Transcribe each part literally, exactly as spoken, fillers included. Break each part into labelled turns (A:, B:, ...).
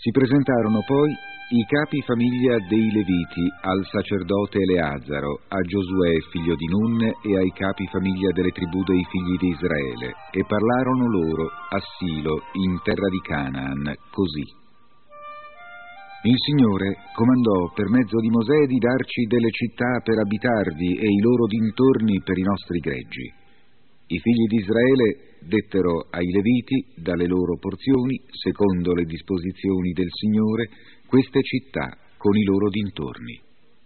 A: Si presentarono poi i capi famiglia dei Leviti al sacerdote Eleazaro, a Giosuè figlio di Nun e ai capi famiglia delle tribù dei figli di Israele, e parlarono loro a Silo in terra di Canaan così. Il Signore comandò per mezzo di Mosè di darci delle città per abitarvi e i loro dintorni per i nostri greggi. I figli di Israele dettero ai Leviti, dalle loro porzioni, secondo le disposizioni del Signore, queste città con i loro dintorni.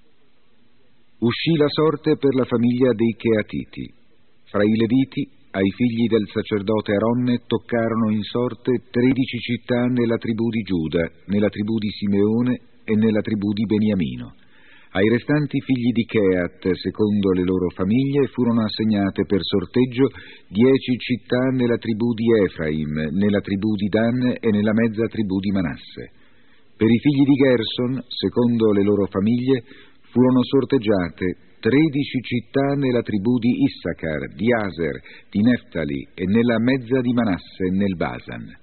A: Uscì la sorte per la famiglia dei Cheatiti. Fra i Leviti, ai figli del sacerdote Aronne toccarono in sorte tredici città nella tribù di Giuda, nella tribù di Simeone e nella tribù di Beniamino. Ai restanti figli di Cheat, secondo le loro famiglie, furono assegnate per sorteggio dieci città nella tribù di Efraim, nella tribù di Dan e nella mezza tribù di Manasse. Per i figli di Gerson, secondo le loro famiglie, furono sorteggiate tredici città nella tribù di Issachar, di Aser, di Neftali e nella mezza di Manasse nel Basan.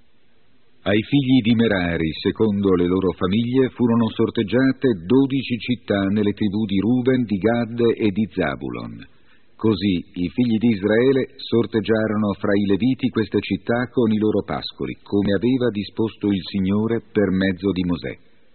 A: Ai figli di Merari, secondo le loro famiglie, furono sorteggiate dodici città nelle tribù di Ruben, di Gad e di Zabulon. Così i figli di Israele sorteggiarono fra i Leviti queste città con i loro pascoli, come aveva disposto il Signore per mezzo di Mosè.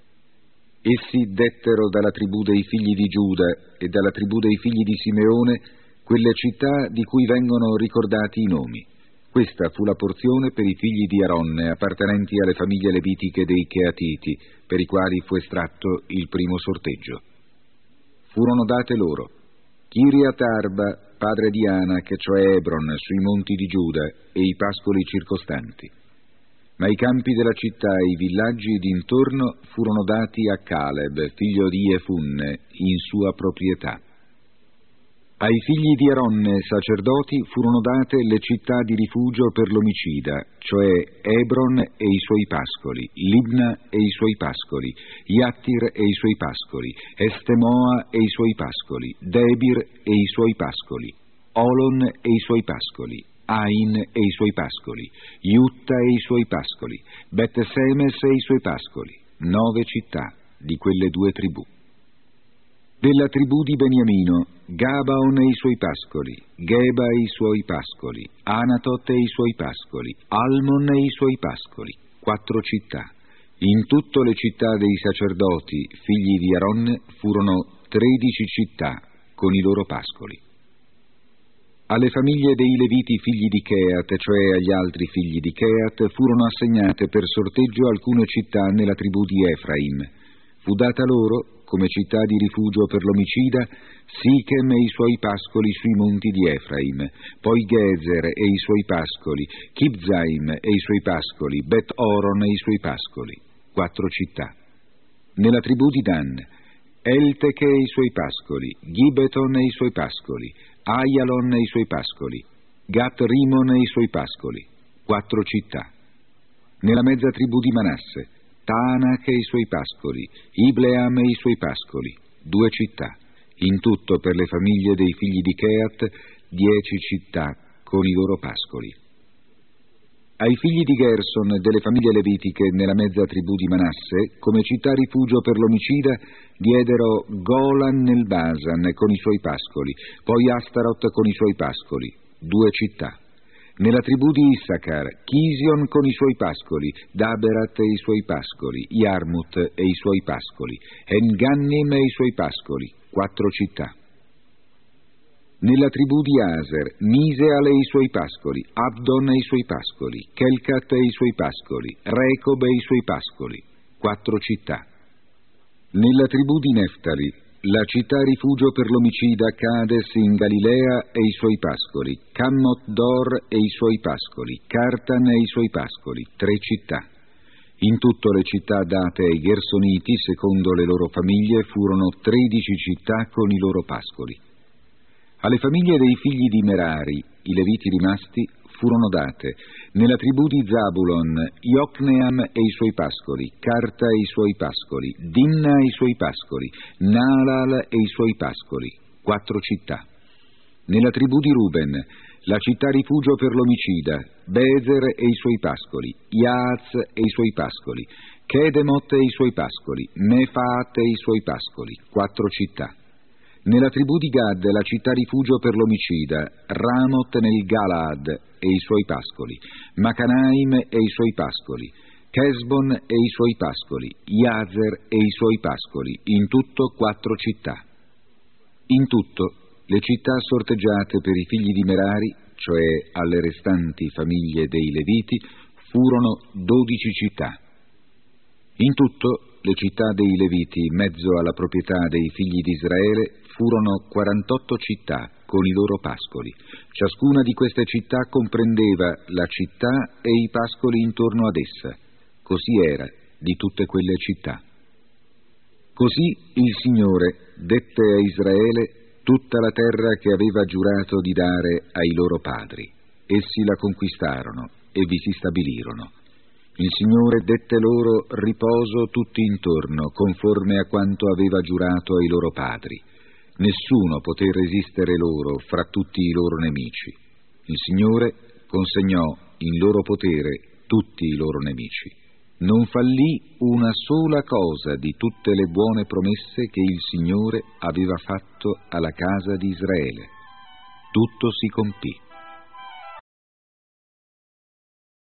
A: Essi dettero dalla tribù dei figli di Giuda e dalla tribù dei figli di Simeone quelle città di cui vengono ricordati i nomi. Questa fu la porzione per i figli di Aronne, appartenenti alle famiglie levitiche dei Cheatiti, per i quali fu estratto il primo sorteggio. Furono date loro Kiriat Arba, padre di Anak, cioè Ebron, sui monti di Giuda, e i pascoli circostanti. Ma i campi della città e i villaggi dintorno furono dati a Caleb, figlio di Jefunne, in sua proprietà. Ai figli di Aronne, sacerdoti, furono date le città di rifugio per l'omicida, cioè Ebron e i suoi pascoli, Libna e i suoi pascoli, Jattir e i suoi pascoli, Estemoa e i suoi pascoli, Debir e i suoi pascoli, Olon e i suoi pascoli, Ain e i suoi pascoli, Iutta e i suoi pascoli, Bet-Semes e i suoi pascoli, nove città di quelle due tribù. Della tribù di Beniamino, Gabaon e i suoi pascoli, Geba e i suoi pascoli, Anatot e i suoi pascoli, Almon e i suoi pascoli, quattro città. In tutto le città dei sacerdoti, figli di Aronne, furono tredici città con i loro pascoli. Alle famiglie dei Leviti figli di Cheat, cioè agli altri figli di Cheat, furono assegnate per sorteggio alcune città nella tribù di Efraim. Fu data loro, come città di rifugio per l'omicida, Sichem e i suoi pascoli sui monti di Efraim, poi Gezer e i suoi pascoli, Kibzaim e i suoi pascoli, Bet-Oron e i suoi pascoli, quattro città. Nella tribù di Dan, Elteche e i suoi pascoli, Gibeton e i suoi pascoli, Aialon e i suoi pascoli, Gat-Rimon e i suoi pascoli, quattro città. Nella mezza tribù di Manasse, Taanach e i suoi pascoli, Ibleam e i suoi pascoli, due città. In tutto per le famiglie dei figli di Cheat, dieci città con i loro pascoli. Ai figli di Gerson e delle famiglie levitiche nella mezza tribù di Manasse, come città rifugio per l'omicida, diedero Golan nel Basan con i suoi pascoli, poi Astarot con i suoi pascoli, due città. Nella tribù di Issachar, Chision con i suoi pascoli, Daberat e i suoi pascoli, Yarmut e i suoi pascoli, Engannim e i suoi pascoli, quattro città. Nella tribù di Aser, Miseal e i suoi pascoli, Abdon e i suoi pascoli, Kelkat e i suoi pascoli, Recob e i suoi pascoli, quattro città. Nella tribù di Neftali, la città rifugio per l'omicida Cades in Galilea e i suoi pascoli, Cammot Dor e i suoi pascoli, Cartan e i suoi pascoli, tre città. In tutto le città date ai Gersoniti, secondo le loro famiglie, furono tredici città con i loro pascoli. Alle famiglie dei figli di Merari, i Leviti rimasti, furono date nella tribù di Zabulon, Iocneam e i suoi pascoli, Carta e i suoi pascoli, Dinna e i suoi pascoli, Naalal e i suoi pascoli, quattro città. Nella tribù di Ruben, la città rifugio per l'omicida, Bezer e i suoi pascoli, Iaz e i suoi pascoli, Kedemot e i suoi pascoli, Mefaat e i suoi pascoli, quattro città. Nella tribù di Gad la città rifugio per l'omicida, Ramot nel Galaad e i suoi pascoli, Macanaim e i suoi pascoli, Chesbon e i suoi pascoli, Iazer e i suoi pascoli, in tutto quattro città. In tutto le città sorteggiate per i figli di Merari, cioè alle restanti famiglie dei Leviti, furono dodici città. In tutto le città dei Leviti, in mezzo alla proprietà dei figli di Israele, furono quarantotto città con i loro pascoli. Ciascuna di queste città comprendeva la città e i pascoli intorno ad essa. Così era di tutte quelle città. Così il Signore dette a Israele tutta la terra che aveva giurato di dare ai loro padri. Essi la conquistarono e vi si stabilirono. Il Signore dette loro riposo tutti intorno, conforme a quanto aveva giurato ai loro padri. Nessuno poté resistere loro fra tutti i loro nemici. Il Signore consegnò in loro potere tutti i loro nemici. Non fallì una sola cosa di tutte le buone promesse che il Signore aveva fatto alla casa di Israele. Tutto si compì.